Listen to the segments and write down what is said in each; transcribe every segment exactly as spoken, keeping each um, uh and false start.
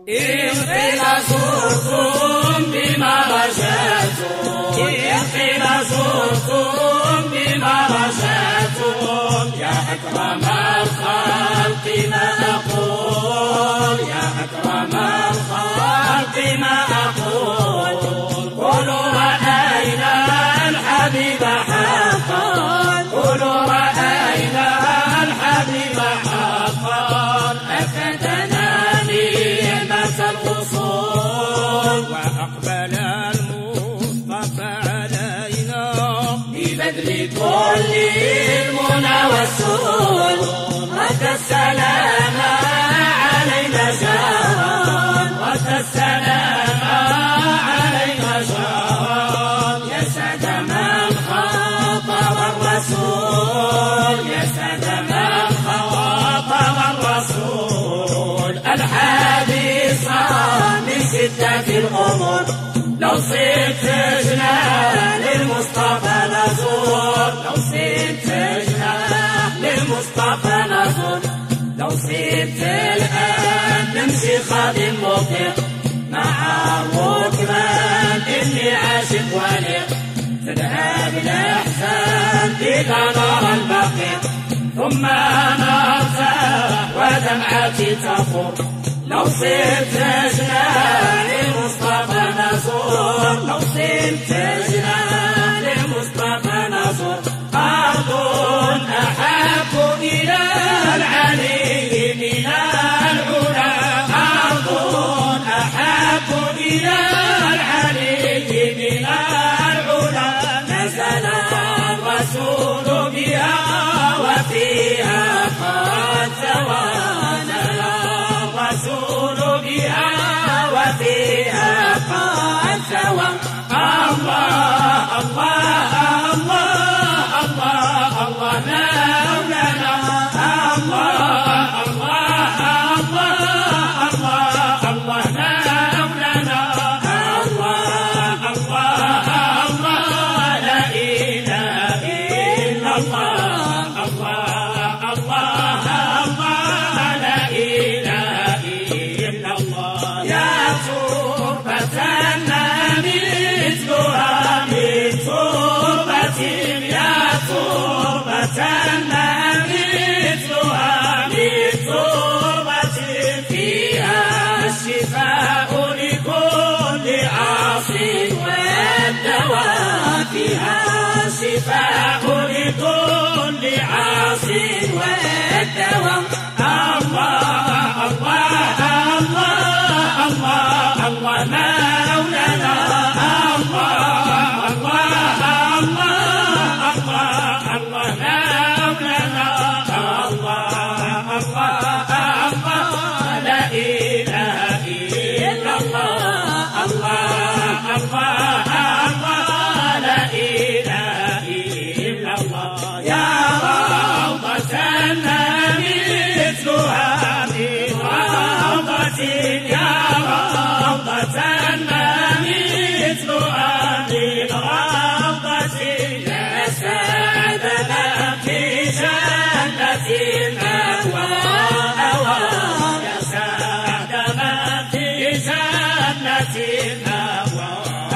إن قيل زرتم بما رجعتم إن قيل زرتم بما رجعتم يا أكرم الخلق ما أقول يا أكرم الخلق ما أقول قولوا رأينا الحبيب حقا قولوا رأينا الحبيب حقا أفدنا نعمة الوصول وأقبل المصطفى علينا ببذل كل المنى والسرور رد السلام علينا جارا رد السلام علينا جارا يا سعد من خاطب الرسول يا سعد من خاطب الرسول الحديث من شدة الأمور لو صرت جنان للمصطفى نزور لو صرت جنان للمصطفى نزور لو صرت الآن نمشي خادم مطيع مع الركبان إني عاشق وليق تذهب الأحزان إذا نرى البقيع ثم نرتاح ودمعتي تفور لو صرت جنان للمصطفى نزور لو صرت جنان للمصطفى نزور أرض أحب إلى العلي من العلا أرض أحب إلى العلي من العلا نزل الرسول بها وفيها قد توانى الرسول بها وفيها قد توانى الله الله الله الله الله مولانا الله الله الله الله الله مولانا الله الله الله لا إله إلا الله الله الله الله لا إله إلا الله يا تربة مثلها من تربة يا تربة مثلها من تربة فيها الشفاء لكل عاص والدواء فيها الشفاء لكل عاص والدواء الله الله الله الله الله مولانا الله الله الله الله الله مولانا الله الله الله لا إله إلا الله الله الله الله لا إله إلا الله يا روضة مثلها من روضة يا روضة مثلها من روضة يا سعدنا في جنة المأوى يا سعدنا في جنة المأوى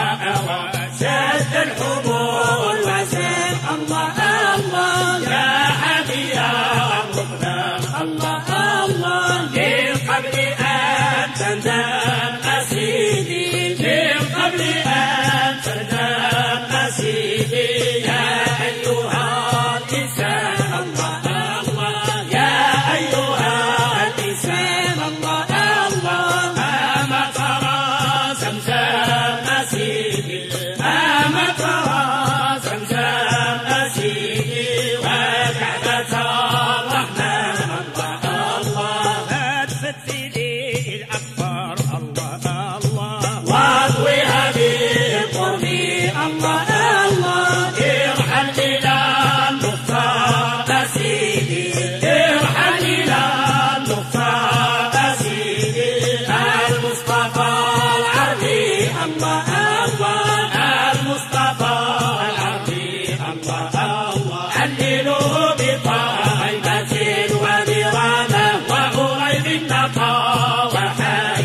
شد الحبول وزن الله الله يا حبيبي المقدم الله الله من قبل أن تندم أسيدي من قبل أن تندم أسيدي يا أيها الإنسان الله الله يا أيها الإنسان الله الله أما ترى زمزم أسيدي أما ترى زمزم أسيدي وكعبة الرحمن الله الله فتفتلي الأكبر الله الله واضويها بالقرب الله الله ارحل إلى المختار أسيدي ارحل إلى المختار أسيدي المصطفى العربي الله الله المصطفى العربي الله الله حللوا بطيبة وبرامة وقريب النقى وحال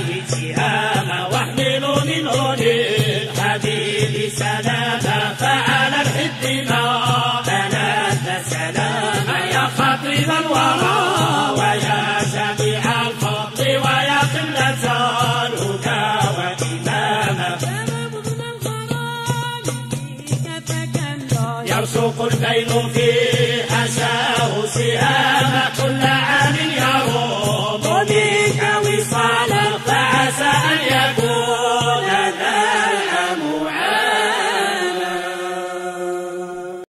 سوق الكيل فيه